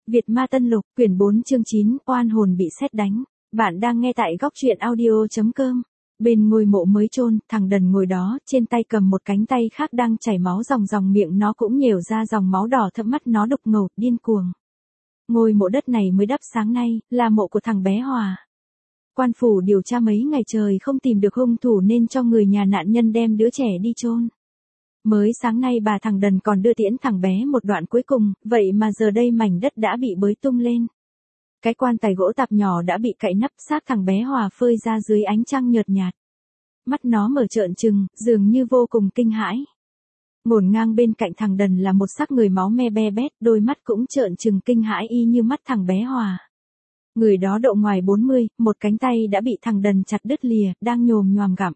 Việt Ma Tân Lục, quyển 4 chương 9, oan hồn bị sét đánh. Bạn đang nghe tại góc truyện audio.com. Bên ngôi mộ mới chôn, thằng Đần ngồi đó, trên tay cầm một cánh tay khác đang chảy máu ròng ròng, miệng nó cũng nhều ra dòng máu đỏ thẫm, mắt nó đục ngầu, điên cuồng. Ngôi mộ đất này mới đắp sáng nay, là mộ của thằng bé Hòa. Quan phủ điều tra mấy ngày trời không tìm được hung thủ nên cho người nhà nạn nhân đem đứa trẻ đi chôn. Mới sáng nay bà thằng Đần còn đưa tiễn thằng bé một đoạn cuối cùng, vậy mà giờ đây mảnh đất đã bị bới tung lên. Cái quan tài gỗ tạp nhỏ đã bị cạy nắp, xác thằng bé Hòa phơi ra dưới ánh trăng nhợt nhạt. Mắt nó mở trợn trừng, dường như vô cùng kinh hãi. Ngổn ngang bên cạnh thằng Đần là một xác người máu me be bét, đôi mắt cũng trợn trừng kinh hãi y như mắt thằng bé Hòa. Người đó độ ngoài 40, một cánh tay đã bị thằng Đần chặt đứt lìa, đang nhồm nhoàm gặm.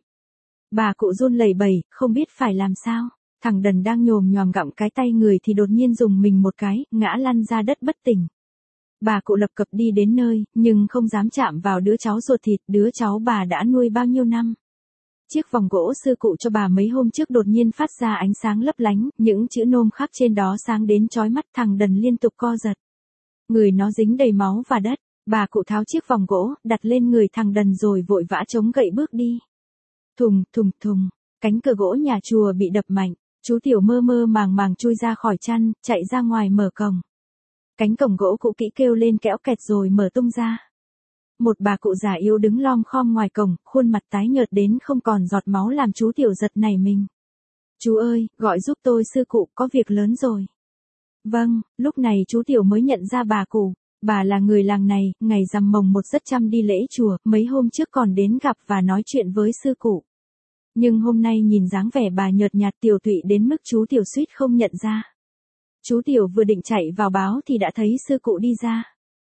Bà cụ run lẩy bẩy, không biết phải làm sao. Thằng Đần đang nhồm nhoàm gặm cái tay người thì đột nhiên dùng mình một cái, ngã lăn ra đất bất tỉnh. Bà cụ lập cập đi đến nơi, nhưng không dám chạm vào đứa cháu ruột thịt, đứa cháu bà đã nuôi bao nhiêu năm. Chiếc vòng gỗ sư cụ cho bà mấy hôm trước đột nhiên phát ra ánh sáng lấp lánh, những chữ nôm khắc trên đó sáng đến chói mắt. Thằng Đần liên tục co giật. Người nó dính đầy máu và đất. Bà cụ tháo chiếc vòng gỗ, đặt lên người thằng Đần rồi vội vã chống gậy bước đi. Thùng, thùng, thùng, cánh cửa gỗ nhà chùa bị đập mạnh. Chú Tiểu mơ mơ màng màng chui ra khỏi chăn, chạy ra ngoài mở cổng. Cánh cổng gỗ cũ kỹ kêu lên kéo kẹt rồi mở tung ra. Một bà cụ già yếu đứng lom khom ngoài cổng, khuôn mặt tái nhợt đến không còn giọt máu làm chú Tiểu giật nảy mình. Chú ơi, gọi giúp tôi sư cụ, có việc lớn rồi. Vâng, lúc này chú Tiểu mới nhận ra bà cụ. Bà là người làng này, ngày rằm mồng 1 rất chăm đi lễ chùa, mấy hôm trước còn đến gặp và nói chuyện với sư cụ. Nhưng hôm nay nhìn dáng vẻ bà nhợt nhạt tiều tụy đến mức chú Tiểu suýt không nhận ra. Chú Tiểu vừa định chạy vào báo thì đã thấy sư cụ đi ra.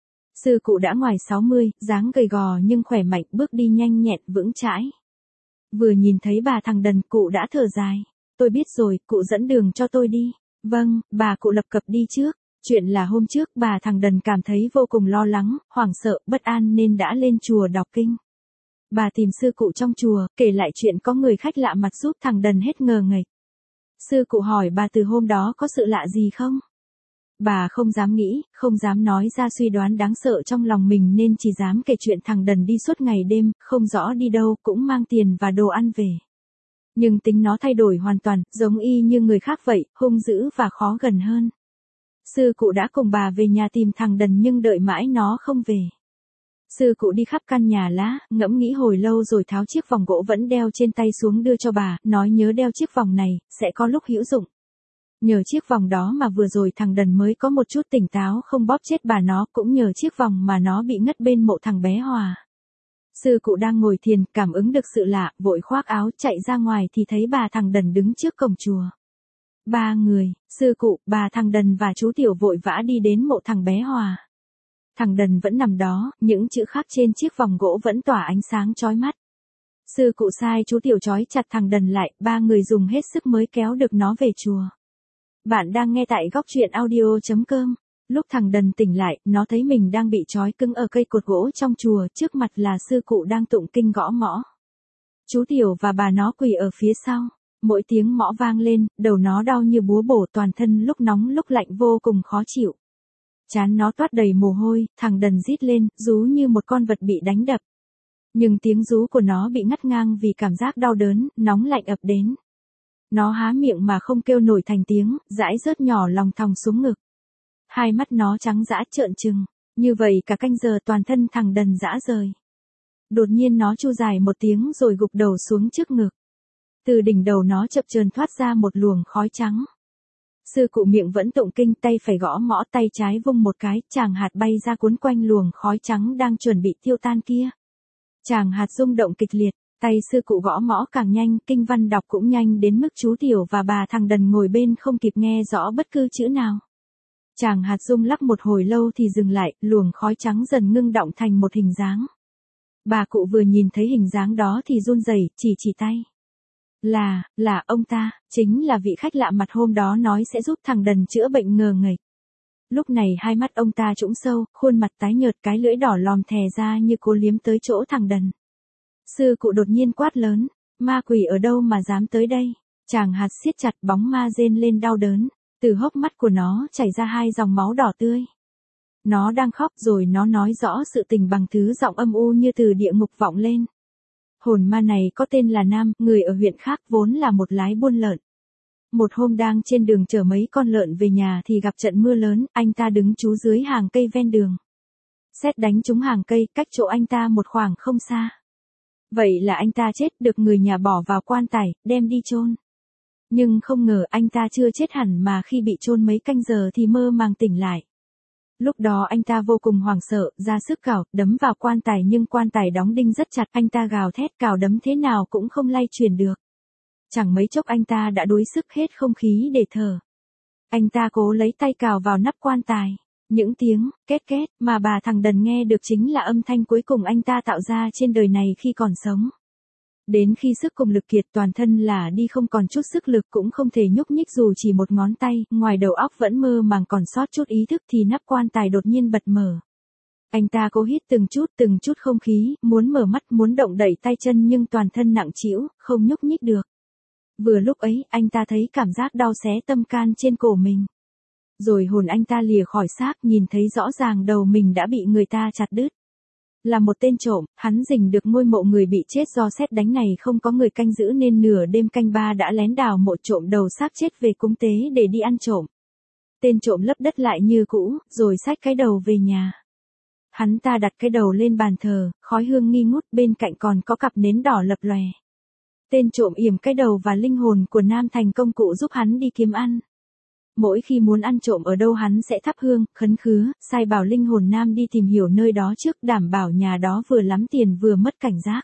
Sư cụ đã ngoài 60, dáng gầy gò nhưng khỏe mạnh, bước đi nhanh nhẹn vững chãi. Vừa nhìn thấy bà thằng Đần, cụ đã thở dài. Tôi biết rồi, cụ dẫn đường cho tôi đi. Vâng, bà cụ lập cập đi trước. Chuyện là hôm trước bà thằng Đần cảm thấy vô cùng lo lắng, hoảng sợ, bất an nên đã lên chùa đọc kinh. Bà tìm sư cụ trong chùa, kể lại chuyện có người khách lạ mặt giúp thằng Đần hết ngờ nghệch. Sư cụ hỏi bà từ hôm đó có sự lạ gì không? Bà không dám nghĩ, không dám nói ra suy đoán đáng sợ trong lòng mình nên chỉ dám kể chuyện thằng Đần đi suốt ngày đêm, không rõ đi đâu, cũng mang tiền và đồ ăn về. Nhưng tính nó thay đổi hoàn toàn, giống y như người khác vậy, hung dữ và khó gần hơn. Sư cụ đã cùng bà về nhà tìm thằng Đần nhưng đợi mãi nó không về. Sư cụ đi khắp căn nhà lá, ngẫm nghĩ hồi lâu rồi tháo chiếc vòng gỗ vẫn đeo trên tay xuống đưa cho bà, nói nhớ đeo chiếc vòng này, sẽ có lúc hữu dụng. Nhờ chiếc vòng đó mà vừa rồi thằng Đần mới có một chút tỉnh táo không bóp chết bà, nó cũng nhờ chiếc vòng mà nó bị ngất bên mộ thằng bé Hòa. Sư cụ đang ngồi thiền, cảm ứng được sự lạ, vội khoác áo chạy ra ngoài thì thấy bà thằng Đần đứng trước cổng chùa. Ba người, sư cụ, bà thằng Đần và chú Tiểu vội vã đi đến mộ thằng bé Hòa. Thằng Đần vẫn nằm đó, những chữ khắc trên chiếc vòng gỗ vẫn tỏa ánh sáng chói mắt. Sư cụ sai chú Tiểu trói chặt thằng Đần lại, ba người dùng hết sức mới kéo được nó về chùa. Bạn đang nghe tại góc truyện audio.com. Lúc thằng Đần tỉnh lại, nó thấy mình đang bị trói cứng ở cây cột gỗ trong chùa, trước mặt là sư cụ đang tụng kinh gõ mõ. Chú Tiểu và bà nó quỳ ở phía sau. Mỗi tiếng mõ vang lên, đầu nó đau như búa bổ, toàn thân lúc nóng lúc lạnh vô cùng khó chịu. Trán nó toát đầy mồ hôi, thằng Đần rít lên, rú như một con vật bị đánh đập. Nhưng tiếng rú của nó bị ngắt ngang vì cảm giác đau đớn, nóng lạnh ập đến. Nó há miệng mà không kêu nổi thành tiếng, dãi rớt nhỏ lòng thòng xuống ngực. Hai mắt nó trắng dã trợn trừng, như vậy cả canh giờ toàn thân thằng Đần rã rời. Đột nhiên nó chu dài một tiếng rồi gục đầu xuống trước ngực. Từ đỉnh đầu nó chập chờn thoát ra một luồng khói trắng. Sư cụ miệng vẫn tụng kinh, tay phải gõ mõ, tay trái vung một cái, tràng hạt bay ra cuốn quanh luồng khói trắng đang chuẩn bị tiêu tan kia. Tràng hạt rung động kịch liệt, tay sư cụ gõ mõ càng nhanh, kinh văn đọc cũng nhanh đến mức chú Tiểu và bà thằng Đần ngồi bên không kịp nghe rõ bất cứ chữ nào. Tràng hạt rung lắc một hồi lâu thì dừng lại, luồng khói trắng dần ngưng động thành một hình dáng. Bà cụ vừa nhìn thấy hình dáng đó thì run rẩy, chỉ tay. Là ông ta, chính là vị khách lạ mặt hôm đó nói sẽ giúp thằng Đần chữa bệnh ngờ nghệch. Lúc này hai mắt ông ta trũng sâu, khuôn mặt tái nhợt, cái lưỡi đỏ lòm thè ra như cố liếm tới chỗ thằng Đần. Sư cụ đột nhiên quát lớn, ma quỷ ở đâu mà dám tới đây? Tràng hạt siết chặt, bóng ma rên lên đau đớn, từ hốc mắt của nó chảy ra hai dòng máu đỏ tươi. Nó đang khóc rồi nó nói rõ sự tình bằng thứ giọng âm u như từ địa ngục vọng lên. Hồn ma này có tên là Nam, người ở huyện khác, vốn là một lái buôn lợn. Một hôm đang trên đường chở mấy con lợn về nhà thì gặp trận mưa lớn, anh ta đứng trú dưới hàng cây ven đường. Sét đánh trúng hàng cây, cách chỗ anh ta một khoảng không xa. Vậy là anh ta chết, được người nhà bỏ vào quan tài, đem đi chôn. Nhưng không ngờ anh ta chưa chết hẳn mà khi bị chôn mấy canh giờ thì mơ màng tỉnh lại. Lúc đó anh ta vô cùng hoảng sợ, ra sức cào, đấm vào quan tài nhưng quan tài đóng đinh rất chặt, anh ta gào thét cào đấm thế nào cũng không lay chuyển được. Chẳng mấy chốc anh ta đã đuối sức hết không khí để thở. Anh ta cố lấy tay cào vào nắp quan tài. Những tiếng két két mà bà thằng Đần nghe được chính là âm thanh cuối cùng anh ta tạo ra trên đời này khi còn sống. Đến khi sức cùng lực kiệt toàn thân là đi không còn chút sức lực cũng không thể nhúc nhích dù chỉ một ngón tay, ngoài đầu óc vẫn mơ màng còn sót chút ý thức thì nắp quan tài đột nhiên bật mở. Anh ta cố hít từng chút không khí, muốn mở mắt muốn động đẩy tay chân nhưng toàn thân nặng trĩu, không nhúc nhích được. Vừa lúc ấy, anh ta thấy cảm giác đau xé tâm can trên cổ mình. Rồi hồn anh ta lìa khỏi xác, nhìn thấy rõ ràng đầu mình đã bị người ta chặt đứt. Là một tên trộm, hắn rình được ngôi mộ người bị chết do sét đánh này không có người canh giữ nên nửa đêm canh ba đã lén đào mộ trộm đầu xác chết về cúng tế để đi ăn trộm. Tên trộm lấp đất lại như cũ, rồi xách cái đầu về nhà. Hắn ta đặt cái đầu lên bàn thờ, khói hương nghi ngút, bên cạnh còn có cặp nến đỏ lập lòe. Tên trộm yểm cái đầu và linh hồn của Nam thành công cụ giúp hắn đi kiếm ăn. Mỗi khi muốn ăn trộm ở đâu hắn sẽ thắp hương, khấn khứ, sai bảo linh hồn Nam đi tìm hiểu nơi đó trước, đảm bảo nhà đó vừa lắm tiền vừa mất cảnh giác.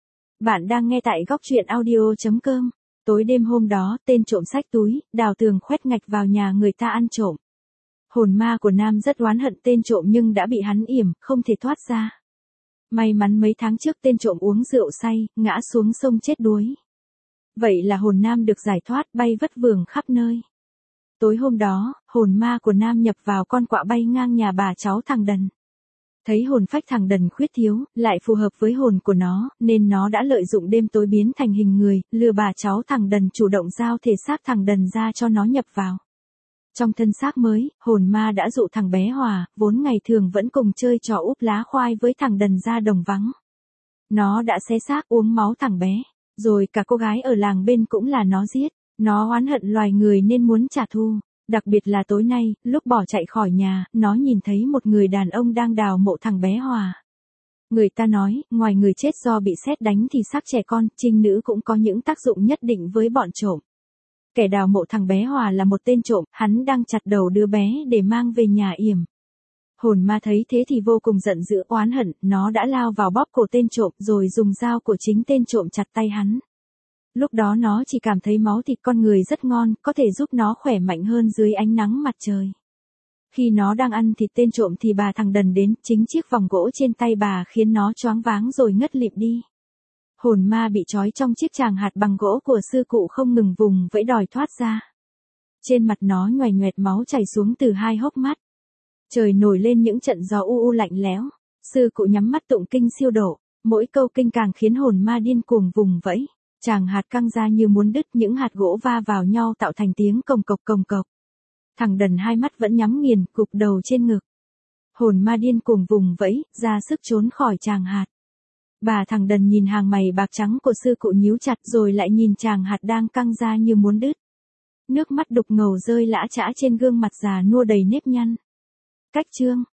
Bạn đang nghe tại góc truyện audio.com. Tối đêm hôm đó, tên trộm xách túi, đào tường khoét ngạch vào nhà người ta ăn trộm. Hồn ma của Nam rất oán hận tên trộm nhưng đã bị hắn yểm, không thể thoát ra. May mắn mấy tháng trước tên trộm uống rượu say, ngã xuống sông chết đuối. Vậy là hồn Nam được giải thoát, bay vất vưởng khắp nơi. Tối hôm đó, hồn ma của Nam nhập vào con quạ bay ngang nhà bà cháu thằng Đần. Thấy hồn phách thằng Đần khuyết thiếu, lại phù hợp với hồn của nó, nên nó đã lợi dụng đêm tối biến thành hình người, lừa bà cháu thằng Đần chủ động giao thể xác thằng Đần ra cho nó nhập vào. Trong thân xác mới, hồn ma đã dụ thằng bé Hòa, vốn ngày thường vẫn cùng chơi trò úp lá khoai với thằng Đần ra đồng vắng. Nó đã xé xác uống máu thằng bé, rồi cả cô gái ở làng bên cũng là nó giết. Nó oán hận loài người nên muốn trả thù. Đặc biệt là tối nay, lúc bỏ chạy khỏi nhà, nó nhìn thấy một người đàn ông đang đào mộ thằng bé Hòa. Người ta nói, ngoài người chết do bị sét đánh thì xác trẻ con, trinh nữ cũng có những tác dụng nhất định với bọn trộm. Kẻ đào mộ thằng bé Hòa là một tên trộm, hắn đang chặt đầu đứa bé để mang về nhà yểm. Hồn ma thấy thế thì vô cùng giận dữ oán hận, nó đã lao vào bóp cổ tên trộm rồi dùng dao của chính tên trộm chặt tay hắn. Lúc đó nó chỉ cảm thấy máu thịt con người rất ngon, có thể giúp nó khỏe mạnh hơn dưới ánh nắng mặt trời. Khi nó đang ăn thịt tên trộm thì bà thằng Đần đến, chính chiếc vòng gỗ trên tay bà khiến nó choáng váng rồi ngất lịm đi. Hồn ma bị trói trong chiếc tràng hạt bằng gỗ của sư cụ không ngừng vùng vẫy đòi thoát ra. Trên mặt nó nhoài nhoẹt máu chảy xuống từ hai hốc mắt. Trời nổi lên những trận gió u u lạnh lẽo. Sư cụ nhắm mắt tụng kinh siêu độ, mỗi câu kinh càng khiến hồn ma điên cuồng vùng vẫy. Tràng hạt căng ra như muốn đứt, những hạt gỗ va vào nhau tạo thành tiếng cồng cộc cồng cộc. Thằng Đần hai mắt vẫn nhắm nghiền, gục đầu trên ngực. Hồn ma điên cuồng vùng vẫy, ra sức trốn khỏi tràng hạt. Bà thằng Đần nhìn hàng mày bạc trắng của sư cụ nhíu chặt rồi lại nhìn tràng hạt đang căng ra như muốn đứt. Nước mắt đục ngầu rơi lã chã trên gương mặt già nua đầy nếp nhăn. Cách chương